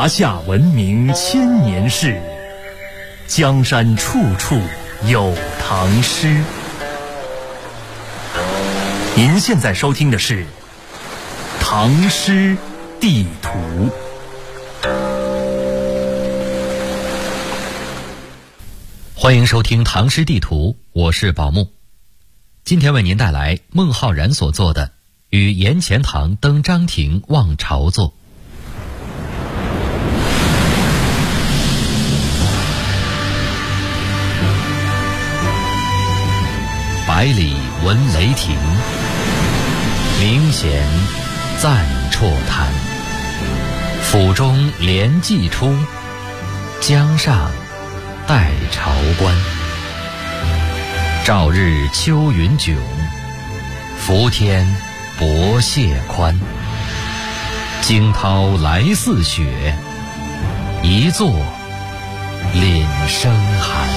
华夏文明千年事，江山处处有唐诗。您现在收听的是《唐诗地图》。 欢迎收听《唐诗地图》，我是宝木。今天为您带来孟浩然所作的《与严钱塘登张庭望潮作》。百里闻雷霆，明弦赞绰谈。府中连骑出，江上待朝官。照日秋云迥，伏天薄蟹宽。惊涛来似雪，一坐凛声寒。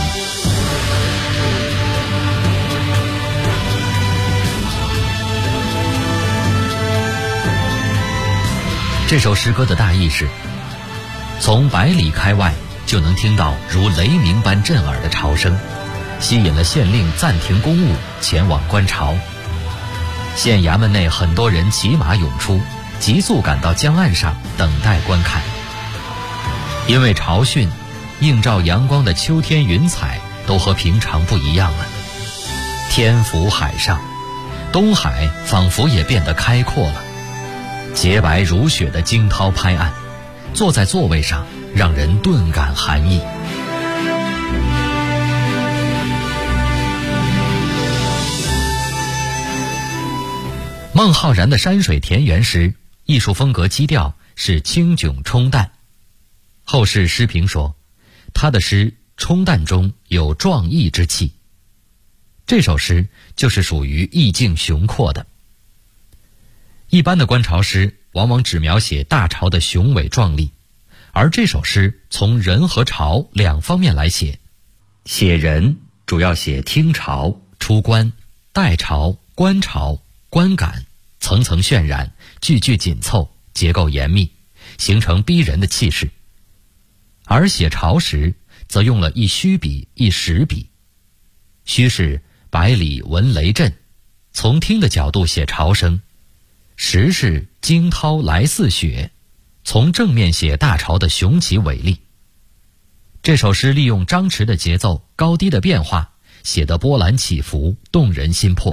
这首诗歌的大意是：从百里开外就能听到如雷鸣般震耳的潮声，吸引了县令暂停公务，前往观潮。县衙门内很多人骑马涌出，急速赶到江岸上等待观看。因为潮汛，映照阳光的秋天云彩都和平常不一样了。天浮海上，东海仿佛也变得开阔了。洁白如雪的惊涛拍岸，坐在座位上让人顿感寒意。孟浩然的山水田园诗艺术风格基调是清迥冲淡。后世诗评说，他的诗冲淡中有壮义之气。这首诗就是属于意境雄阔的。一般的观潮诗往往只描写大潮的雄伟壮丽，而这首诗从人和潮两方面来写。写人主要写听潮、出关、待潮、观潮、观感，层层渲染，句句紧凑，结构严密，形成逼人的气势。而写潮时则用了一虚笔一实笔。虚是百里闻雷震，从听的角度写潮声；实是惊涛来似雪，从正面写大潮的雄奇伟丽。这首诗利用张弛的节奏，高低的变化，写得波澜起伏，动人心魄。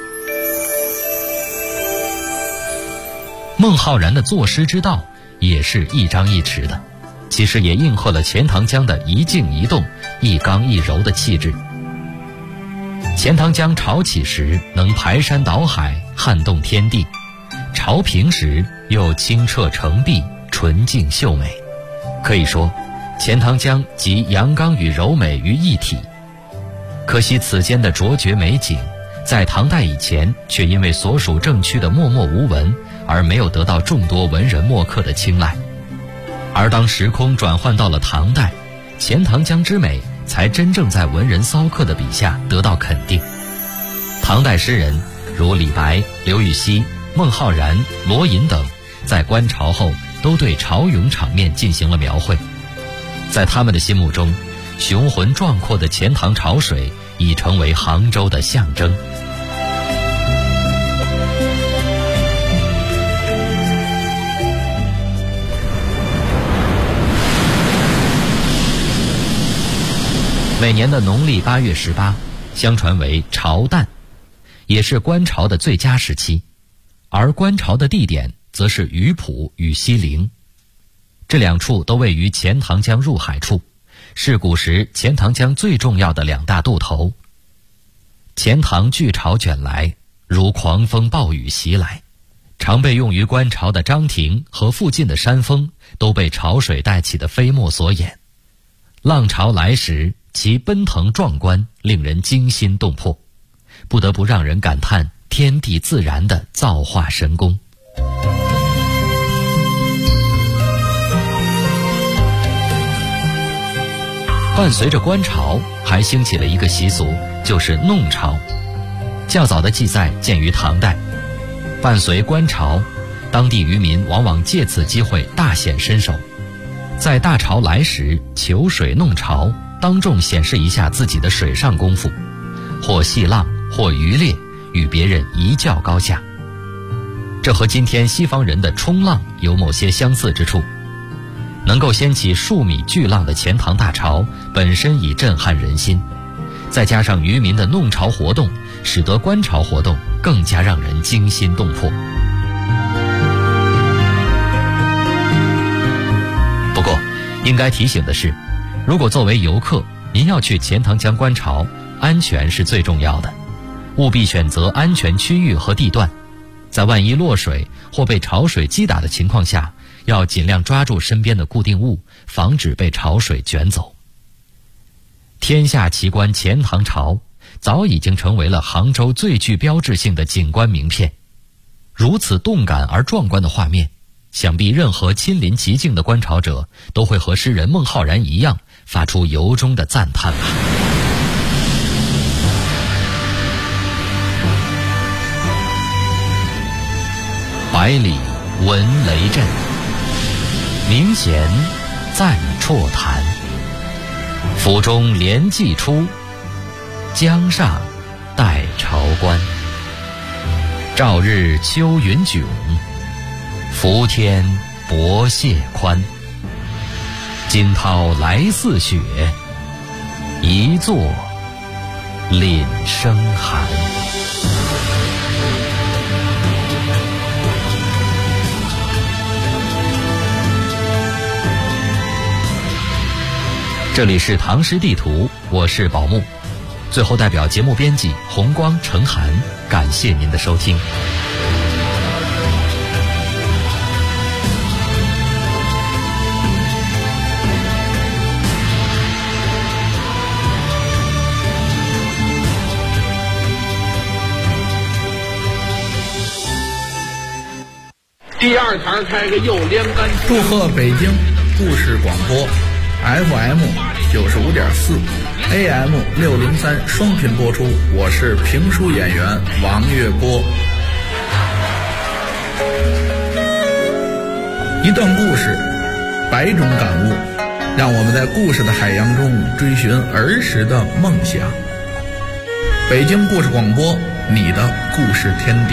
孟浩然的作诗之道也是一张一弛的，其实也应和了钱塘江的一静一动、一刚一柔的气质。钱塘江潮起时能排山倒海，撼动天地；潮平时又清澈澄碧，纯净秀美。可以说，钱塘江集阳刚与柔美于一体。可惜此间的卓绝美景，在唐代以前却因为所属政区的默默无闻，而没有得到众多文人墨客的青睐。而当时空转换到了唐代，钱塘江之美才真正在文人骚客的笔下得到肯定。唐代诗人如李白、刘禹锡、孟浩然、罗隐等，在观潮后都对潮涌场面进行了描绘。在他们的心目中，雄浑壮阔的钱塘潮水已成为杭州的象征。每年的农历8月18，相传为潮淡，也是观潮的最佳时期。而观潮的地点则是鱼浦与西陵，这两处都位于钱塘江入海处，是古时钱塘江最重要的两大渡头。钱塘巨潮卷来，如狂风暴雨袭来，常被用于观潮的张庭和附近的山峰都被潮水带起的飞沫所掩。浪潮来时，其奔腾壮观，令人惊心动魄，不得不让人感叹天地自然的造化神功。伴随着观潮，还兴起了一个习俗，就是弄潮。较早的记载见于唐代。伴随观潮，当地渔民往往借此机会大显身手。 在大潮来时求水弄潮，当众显示一下自己的水上功夫，或戏浪，或渔猎，与别人一较高下。这和今天西方人的冲浪有某些相似之处。能够掀起数米巨浪的钱塘大潮本身已震撼人心，再加上渔民的弄潮活动，使得观潮活动更加让人惊心动魄。不过应该提醒的是，如果作为游客您要去钱塘江观潮，安全是最重要的，务必选择安全区域和地段，在万一落水或被潮水击打的情况下，要尽量抓住身边的固定物，防止被潮水卷走。天下奇观钱塘潮早已经成为了杭州最具标志性的景观名片。如此动感而壮观的画面，想必任何亲临其境的观潮者都会和诗人孟浩然一样，发出由衷的赞叹吧。百里闻雷震，明弦赞绰弹。府中莲季出，江上待潮关。照日秋云迥，伏天薄蟹宽。惊涛来似雪，一坐凛声寒。这里是唐诗地图，我是宝木。最后代表节目编辑红光、程涵，感谢您的收听。 第二台开个右连杆。 祝贺北京故事广播 FM 95.4 AM 603双频播出，我是评书演员王月波。一段故事，百种感悟，让我们在故事的海洋中追寻儿时的梦想。北京故事广播，你的故事天地。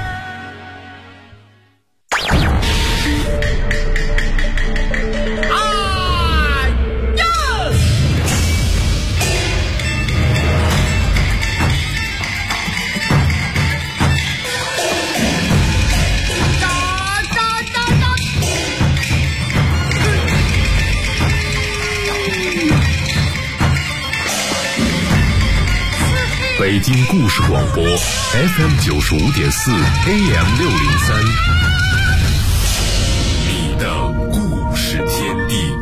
北京故事广播 FM 95.4 AM 603，你的故事天地。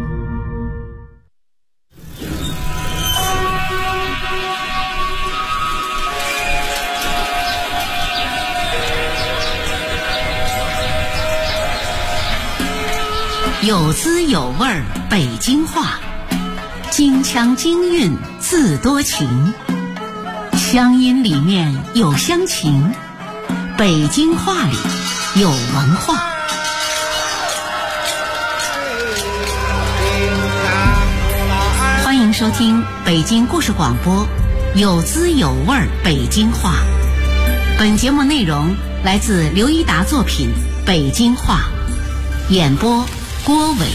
有滋有味儿北京话，京腔京韵字多情，乡音里面有乡情，北京话里有文化。欢迎收听北京故事广播，有滋有味儿北京话。本节目内容来自刘一达作品《北京话》，演播郭伟。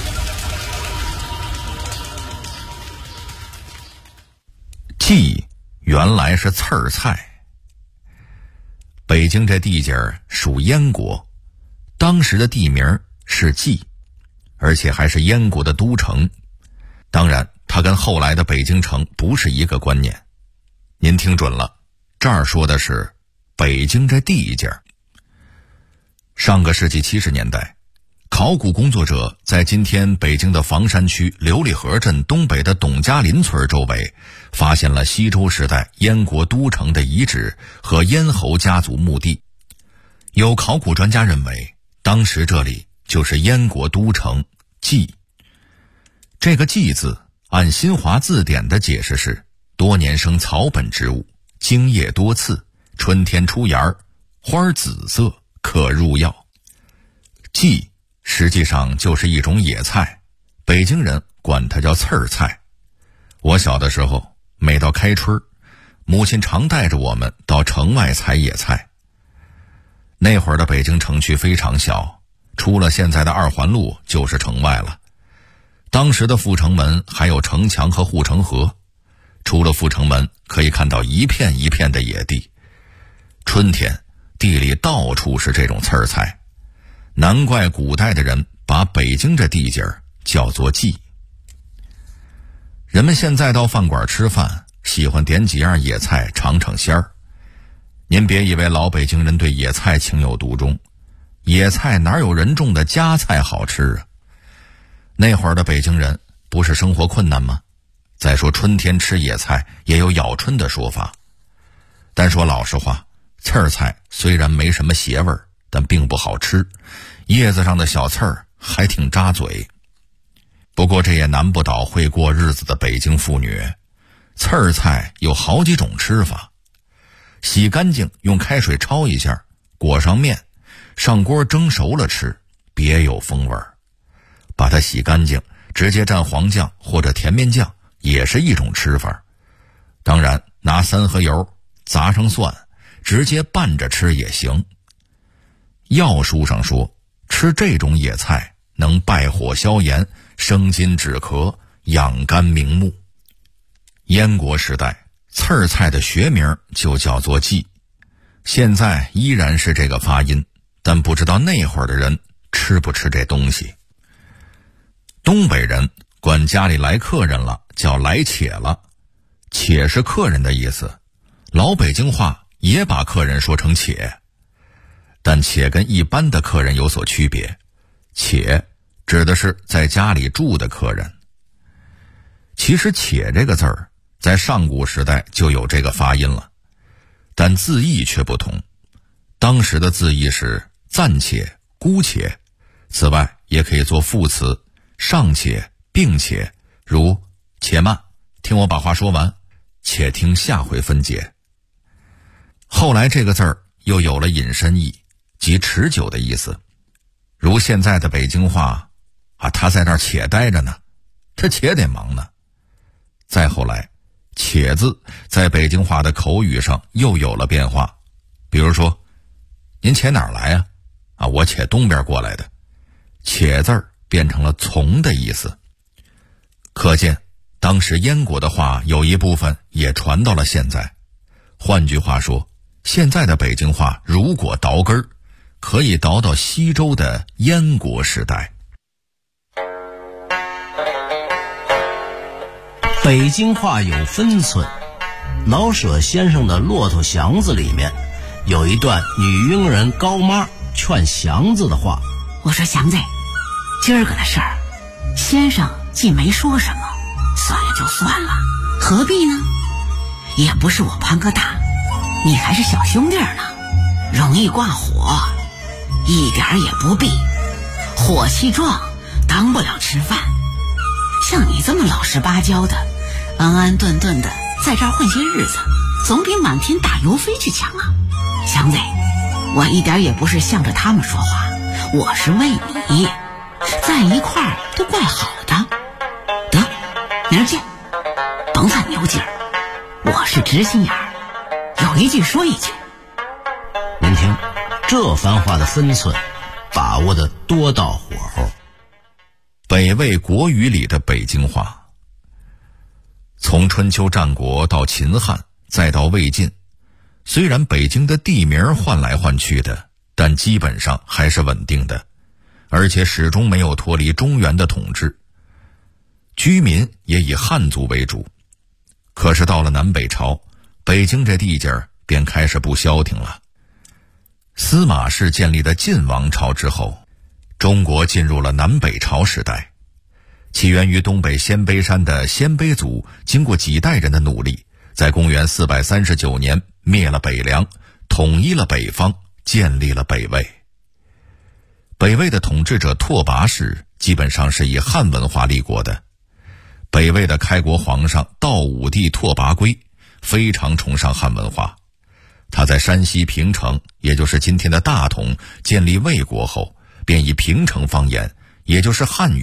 蓟原来是刺儿菜。北京这地界儿属燕国，当时的地名是蓟，而且还是燕国的都城。当然它跟后来的北京城不是一个观念。您听准了，这儿说的是北京这地界儿。上个世纪70年代，考古工作者在今天北京的房山区琉璃河镇东北的董家林村周围发现了西周时代燕国都城的遗址和燕侯家族墓地。有考古专家认为，当时这里就是燕国都城蓟。这个蓟字按新华字典的解释是多年生草本植物，茎叶多刺，春天出芽，花紫色，可入药。蓟实际上就是一种野菜， 北京人管它叫刺儿菜。我小的时候，每到开春，母亲常带着我们到城外采野菜。那会儿的北京城区非常小，出了现在的2环路就是城外了。当时的阜成门还有城墙和护城河，出了阜成门可以看到一片一片的野地。春天地里到处是这种刺儿菜，难怪古代的人把北京这地界儿叫做蓟。人们现在到饭馆吃饭，喜欢点几样野菜尝尝鲜儿。您别以为老北京人对野菜情有独钟，野菜哪有人种的家菜好吃啊？那会儿的北京人不是生活困难吗？再说春天吃野菜也有咬春的说法。但说老实话，刺儿菜虽然没什么邪味儿，但并不好吃，叶子上的小刺儿还挺扎嘴。不过这也难不倒会过日子的北京妇女，刺儿菜有好几种吃法。洗干净用开水焯一下，裹上面，上锅蒸熟了吃，别有风味儿。把它洗干净，直接蘸黄酱或者甜面酱也是一种吃法。当然拿3合油砸上蒜，直接拌着吃也行。药书上说，吃这种野菜能败火消炎，生津止咳，养肝明目。燕国时代刺儿菜的学名就叫做蓟，现在依然是这个发音，但不知道那会儿的人吃不吃这东西。东北人管家里来客人了叫来且了，且是客人的意思，老北京话也把客人说成且，但且跟一般的客人有所区别，且指的是在家里住的客人。其实且这个字儿在上古时代就有这个发音了，但字义却不同。当时的字义是暂且、姑且，此外也可以做副词尚且、并且，如且慢，听我把话说完，且听下回分解。后来这个字儿又有了引申义，即持久的意思。如现在的北京话他在那儿且待着呢，他且得忙呢。再后来且字在北京话的口语上又有了变化，比如说您且哪儿来我且东边过来的，且字儿变成了从的意思。可见当时燕国的话有一部分也传到了现在。换句话说，现在的北京话如果倒根儿，可以倒到西周的燕国时代。 北京话有分寸，老舍先生的《骆驼祥子》里面有一段女佣人高妈劝祥子的话。 我说祥子，今儿个的事儿，先生既没说什么，算了就算了，何必呢？也不是我潘哥大，你还是小兄弟呢，容易挂火，一点也不必。火气壮，当不了吃饭。像你这么老实巴交的，安安顿顿的在这儿混些日子，总比满天打油飞去强啊！祥子，我一点也不是向着他们说话，我是为你，在一块儿都怪好的。得，明儿见，甭犯牛劲儿，我是直心眼儿，有一句说一句。 您听，这番话的分寸把握的多到火候。 北魏国语里的北京话，从春秋战国到秦汉再到魏晋，虽然北京的地名换来换去的，但基本上还是稳定的，而且始终没有脱离中原的统治，居民也以汉族为主。可是到了南北朝，北京这地界儿便开始不消停了。司马氏建立的晋王朝之后，中国进入了南北朝时代。起源于东北鲜卑山的鲜卑族，经过几代人的努力，在公元439年灭了北凉，统一了北方，建立了北魏。北魏的统治者拓跋氏基本上是以汉文化立国的。北魏的开国皇上道武帝拓跋圭非常崇尚汉文化，他在山西平城，也就是今天的大同，建立魏国后，便以平城方言，也就是汉语，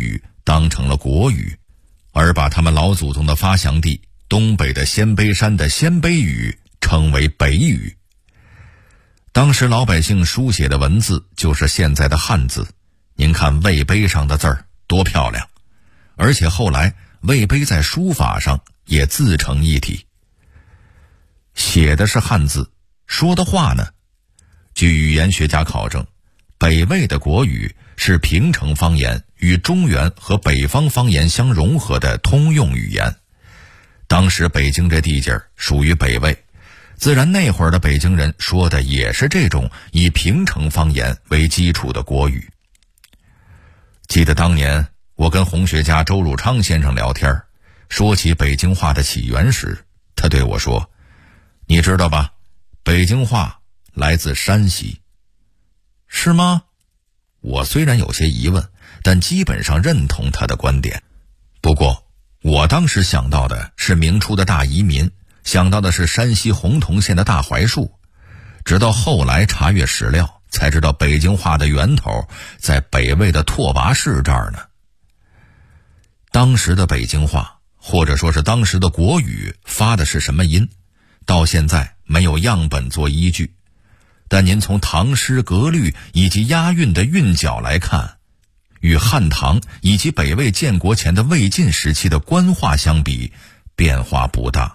当成了国语，而把他们老祖宗的发祥地东北的鲜卑山的鲜卑语称为北语。当时老百姓书写的文字就是现在的汉字，您看魏碑上的字儿多漂亮，而且后来魏碑在书法上也自成一体，写的是汉字，说的话呢，据语言学家考证，北魏的国语是平城方言与中原和北方方言相融合的通用语言。当时北京这地界属于北魏，自然那会儿的北京人说的也是这种以平城方言为基础的国语。记得当年我跟红学家周汝昌先生聊天，说起北京话的起源时，他对我说，你知道吧，北京话来自山西。是吗？我虽然有些疑问，但基本上认同他的观点。不过我当时想到的是明初的大移民，想到的是山西洪洞县的大槐树，直到后来查阅史料才知道北京话的源头在北魏的拓跋氏这儿呢。当时的北京话或者说是当时的国语发的是什么音，到现在没有样本做依据，但您从唐诗格律以及押韵的韵脚来看，与汉唐以及北魏建国前的魏晋时期的官话相比，变化不大。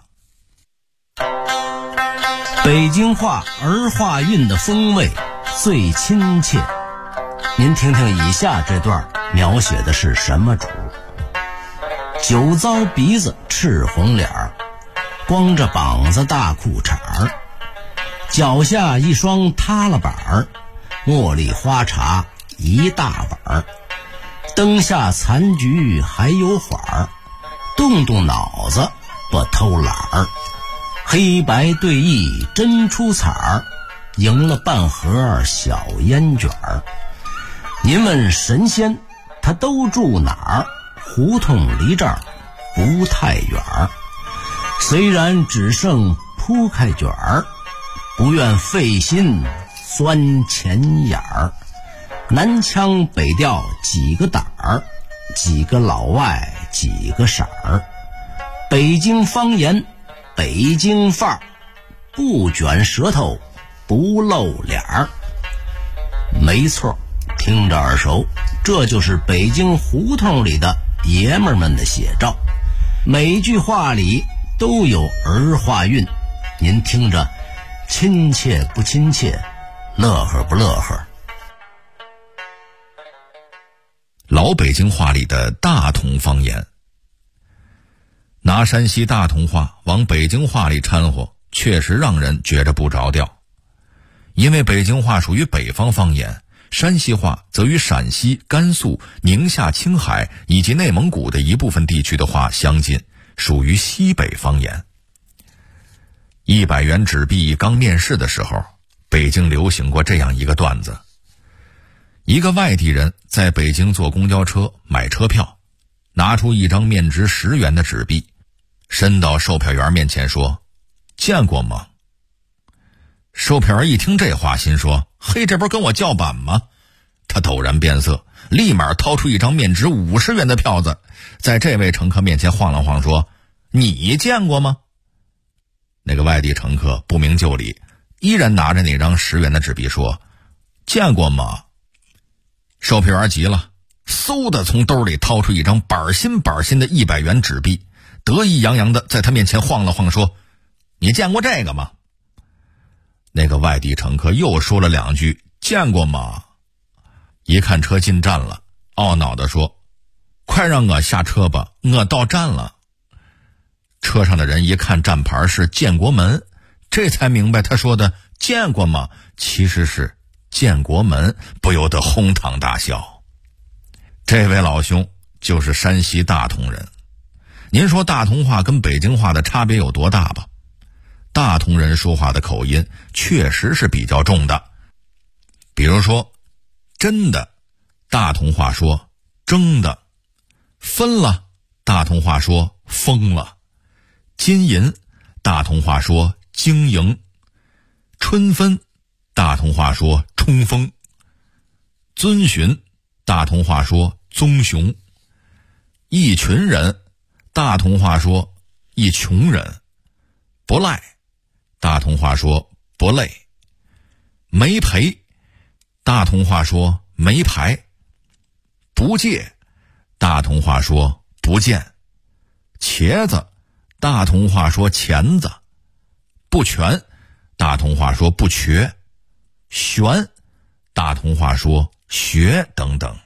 北京话儿化韵的风味最亲切，您听听以下这段描写的是什么主？酒糟鼻子赤红脸儿，光着膀子大裤衩儿，脚下一双塌了板儿，茉莉花茶一大碗儿，灯下残局还有缓儿，动动脑子不偷懒儿，黑白对弈真出彩儿，赢了半盒小烟卷儿。您问神仙他都住哪儿？胡同离这儿不太远儿，虽然只剩铺开卷儿，不愿费心钻钱眼儿。南腔北调几个胆儿，几个老外几个色儿，北京方言北京范儿，不卷舌头不露脸儿。没错，听着耳熟，这就是北京胡同里的爷们儿们的写照，每句话里都有儿化韵，您听着亲切不亲切，乐呵不乐呵？ 老北京话里的大同方言，拿山西大同话往北京话里掺和，确实让人觉着不着调。因为北京话属于北方方言，山西话则与陕西、甘肃、宁夏、青海以及内蒙古的一部分地区的话相近，属于西北方言。100元纸币刚面世的时候，北京流行过这样一个段子。一个外地人在北京坐公交车买车票，拿出一张面值10元的纸币，伸到售票员面前说，见过吗？售票员一听这话，心说，嘿，这不是跟我叫板吗？他陡然变色，立马掏出一张面值50元的票子，在这位乘客面前晃了晃，说，你见过吗？那个外地乘客不明就里，依然拿着那张10元的纸币说，见过吗？售票员急了，嗖的从兜里掏出一张板新板新的100元纸币，得意洋洋的在他面前晃了晃，说，你见过这个吗？那个外地乘客又说了2句，见过吗？一看车进站了，懊恼地说，快让我下车吧，我到站了。车上的人一看站牌是建国门，这才明白他说的见过吗其实是建国门，不由得哄堂大笑。这位老兄就是山西大同人。您说大同话跟北京话的差别有多大吧？大同人说话的口音确实是比较重的。比如说真的，大同话说争的；分了，大同话说疯了；金银，大同话说经营；春分，大同话说冲锋；遵循，大同话说棕熊； 一群人，大同话说一穷人；不赖，大同话说不累；没赔，大同话说没牌；不借，大同话说不见；茄子，大同话说钳子；不全，大同话说不瘸；悬，大同话说学等等。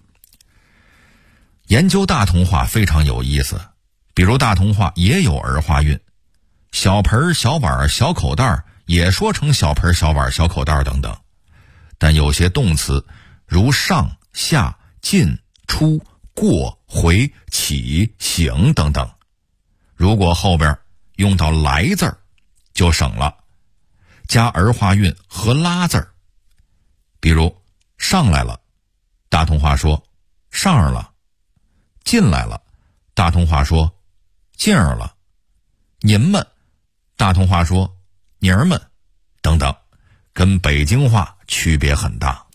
研究大同话非常有意思，比如大同话也有儿化韵，小盆、小碗、小口袋也说成小盆、小碗、小口袋等等。但有些动词如上、下、进、出、过、回、起、醒等等，如果后边用到来字儿就省了，加儿化韵和拉字儿。比如上来了，大同话说上儿了；进来了，大同话说进儿了；您们，大同话说您儿们等等，跟北京话区别很大。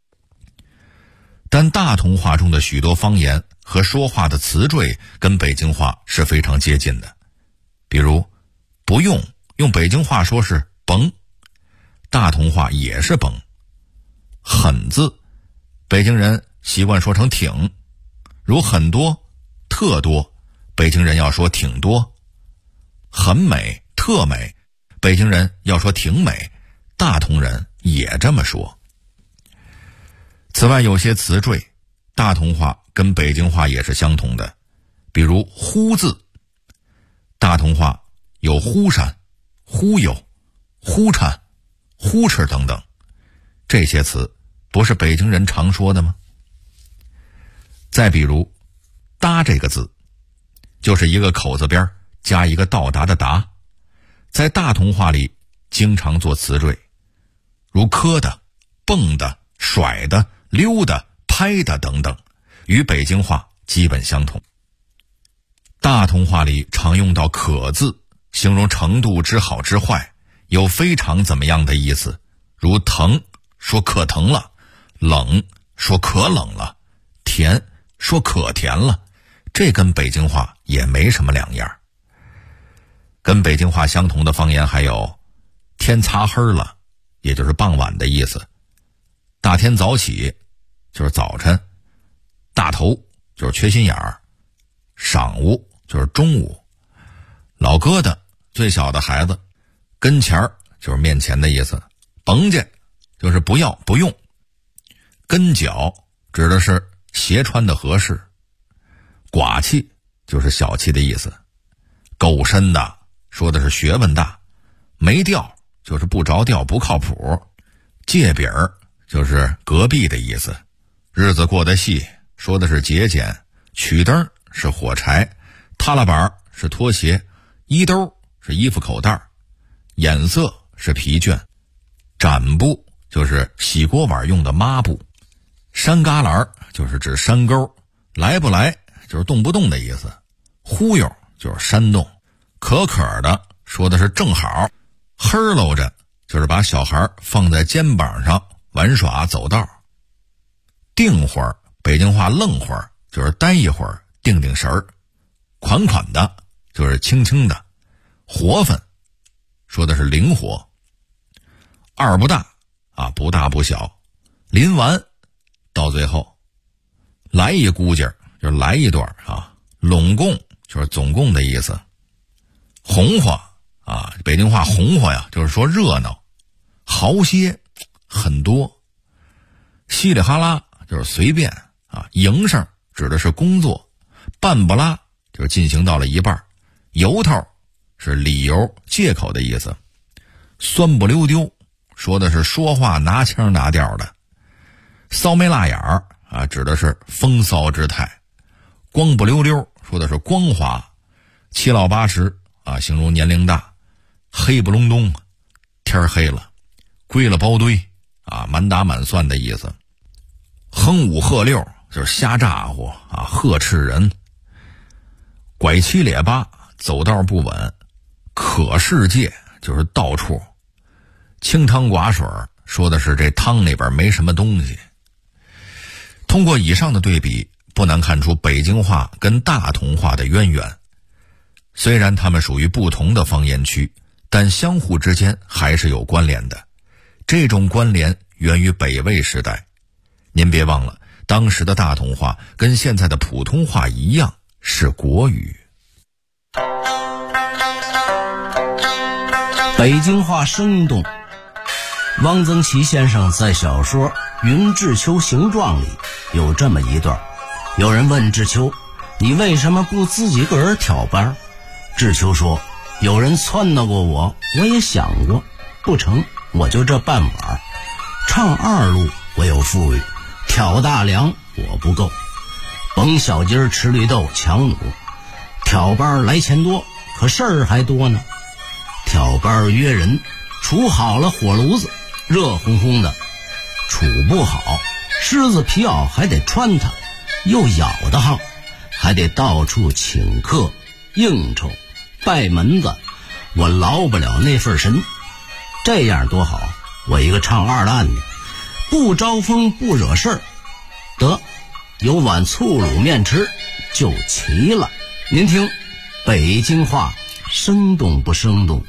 但大同话中的许多方言和说话的词缀跟北京话是非常接近的。比如不用，用北京话说是甭，大同话也是甭。很字，北京人习惯说成挺，如很多、特多，北京人要说挺多；很美、特美，北京人要说挺美，大同人也这么说。此外，有些词缀，大同话跟北京话也是相同的，比如忽字，大同话有忽闪、忽悠、忽颤、忽哧等等，这些词不是北京人常说的吗？再比如搭这个字，就是一个口字边加一个到达的达，在大同话里经常做词缀，如磕的、蹦的、甩的、溜的、拍的等等，与北京话基本相同。大同话里常用到可字，形容程度之好之坏，有非常怎么样的意思，如疼说可疼了，冷说可冷了，甜说可甜了，这跟北京话也没什么两样。跟北京话相同的方言还有天擦黑了，也就是傍晚的意思；大天早起就是早晨；大头就是缺心眼儿；晌午就是中午；老疙瘩最小的孩子；跟前儿就是面前的意思；甭介就是不要不用；跟脚指的是鞋穿的合适；寡气就是小气的意思；够深的说的是学问大；没调就是不着调不靠谱；借饼就是隔壁的意思；日子过得细说的是节俭；曲灯是火柴；踏拉板是拖鞋；衣兜是衣服口袋；眼色是疲倦；展布就是洗锅碗用的抹布；山旮旯就是指山沟；来不来就是动不动的意思；忽悠就是煽动；可可的说的是正好；嘿喽着就是把小孩放在肩膀上玩耍走道；定会儿，北京话愣会儿就是待一会儿定定神儿；款款的就是轻轻的；活分说的是灵活；二不大啊，不大不小；临完到最后；来一估计就是来一段啊；拢共就是总共的意思；红花啊，北京话红花呀，就是说热闹；好些很多；稀里哈拉就是随便啊；营生指的是工作；半不拉就是进行到了一半；由头是理由借口的意思；酸不溜丢说的是说话拿腔拿调的；骚眉辣眼儿啊，指的是风骚之态；光不溜溜说的是光滑；七老八十啊，形容年龄大；黑不隆咚天黑了；归了包堆啊，满打满算的意思；哼五喝六就是瞎咋呼啊，呵斥人；拐七咧八走道不稳；可世界就是到处；清汤寡水说的是这汤里边没什么东西。通过以上的对比， 不难看出北京话跟大同话的渊源。虽然它们属于不同的方言区，但相互之间还是有关联的。这种关联源于北魏时代。您别忘了，当时的大同话跟现在的普通话一样是国语。 北京话生动。汪曾祺先生在小说《云志秋形状》里有这么一段，有人问志秋，你为什么不自己个儿挑班？志秋说，有人撺掇过我也想过，不成，我就这半碗。唱二路我有富裕，挑大梁我不够，甭小鸡儿吃绿豆强弩，挑班来钱多，可事儿还多呢。挑班约人，处好了火炉子，热烘烘的；处不好，狮子皮袄还得穿它，又咬得慌，还得到处请客应酬拜门子，我劳不了那份神。这样多好，我一个唱二烂的，不招风不惹事儿，得有碗醋卤面吃就齐了。您听北京话生动不生动？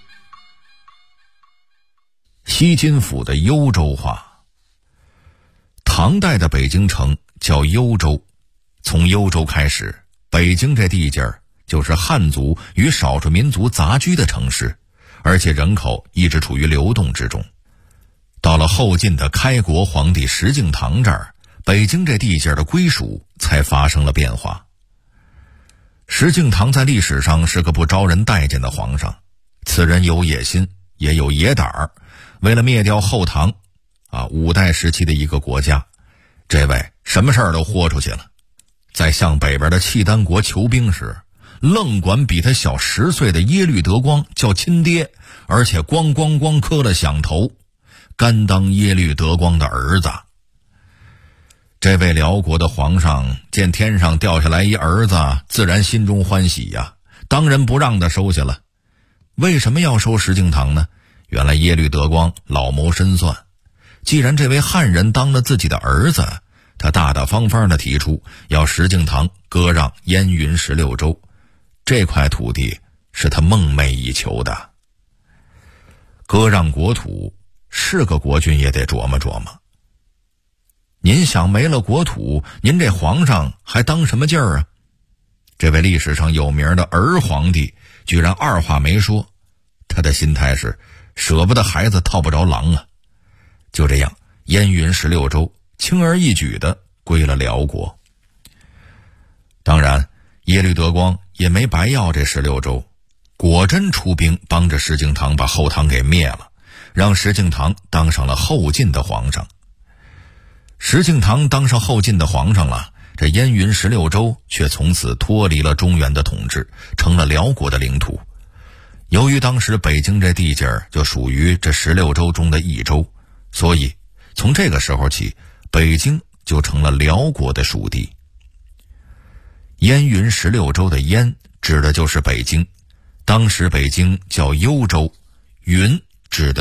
西津府的幽州话。唐代的北京城叫幽州，从幽州开始，北京这地界儿就是汉族与少数民族杂居的城市，而且人口一直处于流动之中。到了后晋的开国皇帝石敬瑭这儿，北京这地界的归属才发生了变化。石敬瑭在历史上是个不招人待见的皇上，此人有野心，也有野胆儿。为了灭掉后唐五代时期的一个国家，这位什么事儿都豁出去了。在向北边的契丹国求兵时，愣管比他小10岁的耶律德光叫亲爹，而且咣咣咣磕了响头，甘当耶律德光的儿子。这位辽国的皇上见天上掉下来一儿子，自然心中欢喜呀，当仁不让的收下了。为什么要收石敬瑭呢？原来耶律德光老谋深算，既然这位汉人当了自己的儿子，他大大方方地提出要石敬瑭割让燕云16州，这块土地是他梦寐以求的。割让国土，是个国君也得琢磨琢磨。您想没了国土，您这皇上还当什么劲儿啊？这位历史上有名的儿皇帝居然二话没说，他的心态是舍不得孩子套不着狼啊。就这样，燕云16州轻而易举地归了辽国。当然，耶律德光也没白要这16州，果真出兵帮着石敬瑭把后唐给灭了，让石敬瑭当上了后晋的皇上。石敬瑭当上后晋的皇上了，这燕云16州却从此脱离了中原的统治，成了辽国的领土。由于当时北京这地界儿就属于这16州中的一州，所以从这个时候起，北京就成了辽国的属地。燕云16州的燕指的就是北京，当时北京叫幽州，云指的